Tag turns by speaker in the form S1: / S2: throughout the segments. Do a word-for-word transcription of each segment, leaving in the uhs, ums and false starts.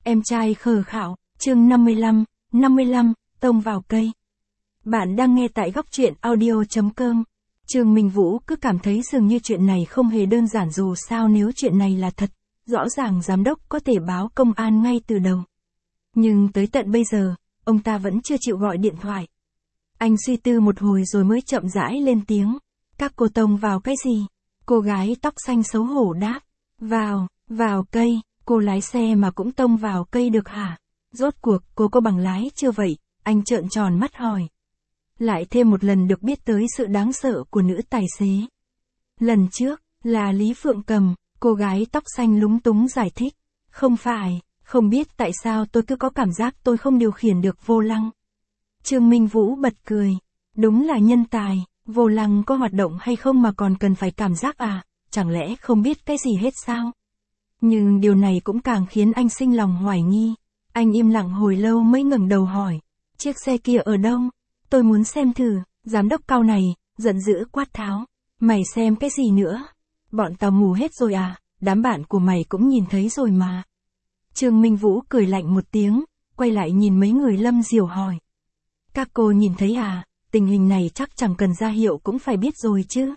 S1: Em trai khờ khạo, chương năm mươi lăm, năm mươi lăm, tông vào cây. Bạn đang nghe tại góc truyện audio.com. Trương Minh Vũ cứ cảm thấy dường như chuyện này không hề đơn giản, dù sao nếu chuyện này là thật, rõ ràng giám đốc có thể báo công an ngay từ đầu. Nhưng tới tận bây giờ, ông ta vẫn chưa chịu gọi điện thoại. Anh suy tư một hồi rồi mới chậm rãi lên tiếng. Các cô tông vào cái gì? Cô gái tóc xanh xấu hổ đáp. Vào, vào cây, cô lái xe mà cũng tông vào cây được hả? Rốt cuộc cô có bằng lái chưa vậy? Anh trợn tròn mắt hỏi. Lại thêm một lần được biết tới sự đáng sợ của nữ tài xế. Lần trước, là Lý Phượng Cầm, cô gái tóc xanh lúng túng giải thích. Không phải, không biết tại sao tôi cứ có cảm giác tôi không điều khiển được vô lăng. Trương Minh Vũ bật cười. Đúng là nhân tài, vô lăng có hoạt động hay không mà còn cần phải cảm giác à, chẳng lẽ không biết cái gì hết sao? Nhưng điều này cũng càng khiến anh sinh lòng hoài nghi. Anh im lặng hồi lâu mới ngẩng đầu hỏi. Chiếc xe kia ở đâu? Tôi muốn xem thử. Giám đốc cao này, giận dữ quát tháo. Mày xem cái gì nữa? Bọn tao ngủ hết rồi à? Đám bạn của mày cũng nhìn thấy rồi mà. Trương Minh Vũ cười lạnh một tiếng, quay lại nhìn mấy người Lâm Diểu hỏi. Các cô nhìn thấy à? Tình hình này chắc chẳng cần ra hiệu cũng phải biết rồi chứ.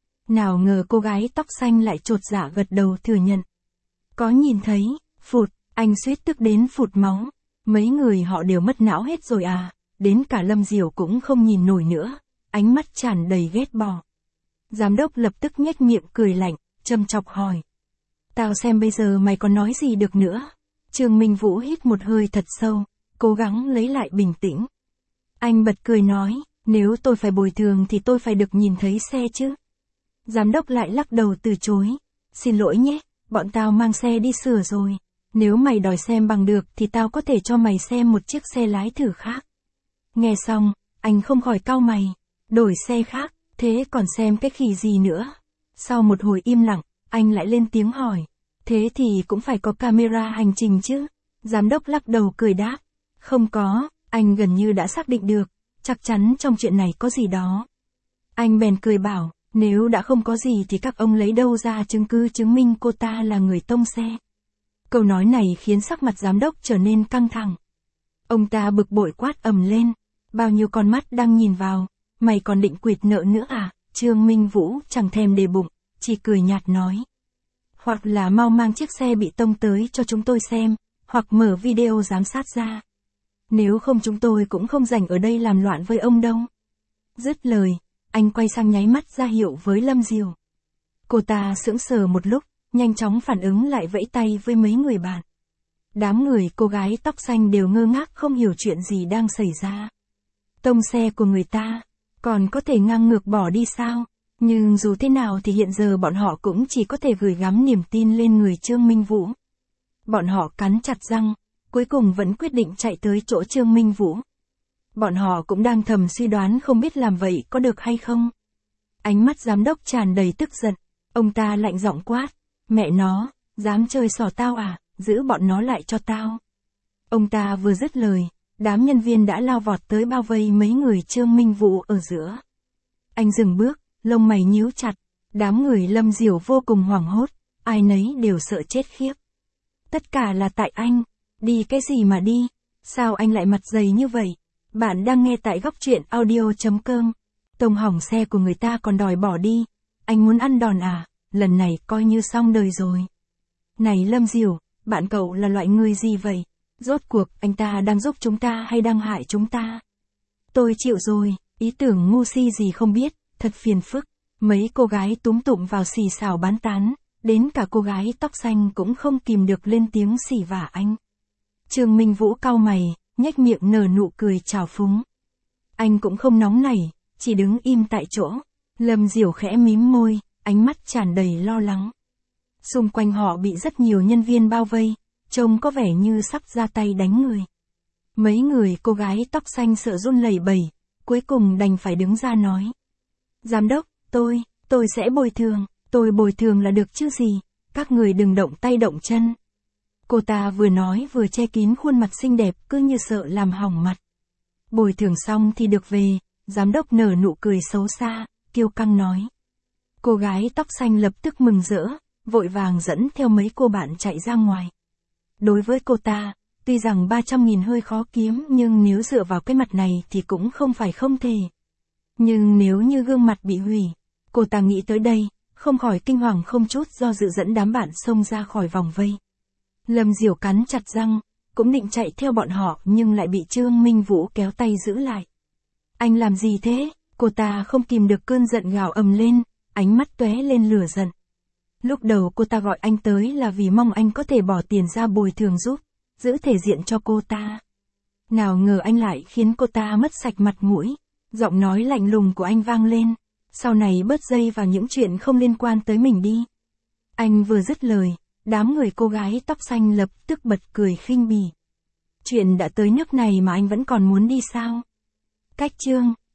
S1: Nào ngờ cô gái tóc xanh lại chột dạ gật đầu thừa nhận. Có nhìn thấy, phụt, anh suýt tức đến phụt máu. Mấy người họ đều mất não hết rồi à, đến cả Lâm Diểu cũng không nhìn nổi nữa, ánh mắt tràn đầy ghét bỏ. Giám đốc lập tức nhếch miệng cười lạnh, châm chọc hỏi. Tao xem bây giờ mày còn nói gì được nữa. Trương Minh Vũ hít một hơi thật sâu, cố gắng lấy lại bình tĩnh. Anh bật cười nói, nếu tôi phải bồi thường thì tôi phải được nhìn thấy xe chứ. Giám đốc lại lắc đầu từ chối. Xin lỗi nhé, bọn tao mang xe đi sửa rồi. Nếu mày đòi xem bằng được thì tao có thể cho mày xem một chiếc xe lái thử khác. Nghe xong, anh không khỏi cau mày. Đổi xe khác, thế còn xem cái khỉ gì nữa? Sau một hồi im lặng, anh lại lên tiếng hỏi. Thế thì cũng phải có camera hành trình chứ? Giám đốc lắc đầu cười đáp. Không có, anh gần như đã xác định được. Chắc chắn trong chuyện này có gì đó. Anh bèn cười bảo, nếu đã không có gì thì các ông lấy đâu ra chứng cứ chứng minh cô ta là người tông xe. Câu nói này khiến sắc mặt giám đốc trở nên căng thẳng. Ông ta bực bội quát ầm lên. Bao nhiêu con mắt đang nhìn vào, mày còn định quỵt nợ nữa à? Trương Minh Vũ chẳng thèm đề bụng, chỉ cười nhạt nói. Hoặc là mau mang chiếc xe bị tông tới cho chúng tôi xem, hoặc mở video giám sát ra. Nếu không chúng tôi cũng không rảnh ở đây làm loạn với ông đâu. Dứt lời, anh quay sang nháy mắt ra hiệu với Lâm Diểu. Cô ta sững sờ một lúc, nhanh chóng phản ứng lại vẫy tay với mấy người bạn. Đám người cô gái tóc xanh đều ngơ ngác không hiểu chuyện gì đang xảy ra. Tông xe của người ta, còn có thể ngang ngược bỏ đi sao? Nhưng dù thế nào thì hiện giờ bọn họ cũng chỉ có thể gửi gắm niềm tin lên người Trương Minh Vũ. Bọn họ cắn chặt răng, cuối cùng vẫn quyết định chạy tới chỗ Trương Minh Vũ. Bọn họ cũng đang thầm suy đoán không biết làm vậy có được hay không. Ánh mắt giám đốc tràn đầy tức giận, ông ta lạnh giọng quát. Mẹ nó, dám chơi xỏ tao à, giữ bọn nó lại cho tao. Ông ta vừa dứt lời, đám nhân viên đã lao vọt tới bao vây mấy người Trương Minh Vũ ở giữa. Anh dừng bước, lông mày nhíu chặt, đám người Lâm Diểu vô cùng hoảng hốt, ai nấy đều sợ chết khiếp. Tất cả là tại anh, đi cái gì mà đi, sao anh lại mặt dày như vậy? Bạn đang nghe tại góc truyện audio.com. Tông hỏng xe của người ta còn đòi bỏ đi, anh muốn ăn đòn à? Lần này coi như xong đời rồi. Này Lâm Diểu, bạn cậu là loại người gì vậy? Rốt cuộc anh ta đang giúp chúng ta hay đang hại chúng ta? Tôi chịu rồi, ý tưởng ngu si gì không biết, thật phiền phức. Mấy cô gái túm tụm vào xì xào bán tán, đến cả cô gái tóc xanh cũng không kìm được lên tiếng xỉ vả anh. Trương Minh Vũ cau mày, nhếch miệng nở nụ cười trào phúng. Anh cũng không nóng nảy, chỉ đứng im tại chỗ. Lâm Diểu khẽ mím môi, ánh mắt tràn đầy lo lắng. Xung quanh họ bị rất nhiều nhân viên bao vây, trông có vẻ như sắp ra tay đánh người. Mấy người cô gái tóc xanh sợ run lẩy bẩy, cuối cùng đành phải đứng ra nói. Giám đốc, tôi, tôi sẽ bồi thường, tôi bồi thường là được chứ gì, các người đừng động tay động chân. Cô ta vừa nói vừa che kín khuôn mặt xinh đẹp cứ như sợ làm hỏng mặt. Bồi thường xong thì được về, giám đốc nở nụ cười xấu xa, kiêu căng nói. Cô gái tóc xanh lập tức mừng rỡ, vội vàng dẫn theo mấy cô bạn chạy ra ngoài. Đối với cô ta, Tuy rằng ba trăm nghìn hơi khó kiếm nhưng nếu dựa vào cái mặt này thì cũng không phải không thể. Nhưng nếu như gương mặt bị hủy, cô ta nghĩ tới đây, không khỏi kinh hoàng không chút do dự dẫn đám bạn xông ra khỏi vòng vây. Lâm Diểu cắn chặt răng, cũng định chạy theo bọn họ nhưng lại bị Trương Minh Vũ kéo tay giữ lại. Anh làm gì thế? Cô ta không kìm được cơn giận gào ầm lên, ánh mắt tóe lên lửa giận. Lúc đầu cô ta gọi anh tới là vì mong anh có thể bỏ tiền ra bồi thường giúp, giữ thể diện cho cô ta. Nào ngờ anh lại khiến cô ta mất sạch mặt mũi, giọng nói lạnh lùng của anh vang lên, sau này bớt dây vào những chuyện không liên quan tới mình đi. Anh vừa dứt lời, đám người cô gái tóc xanh lập tức bật cười khinh bỉ. Chuyện đã tới nước này mà anh vẫn còn muốn đi sao? Cách chương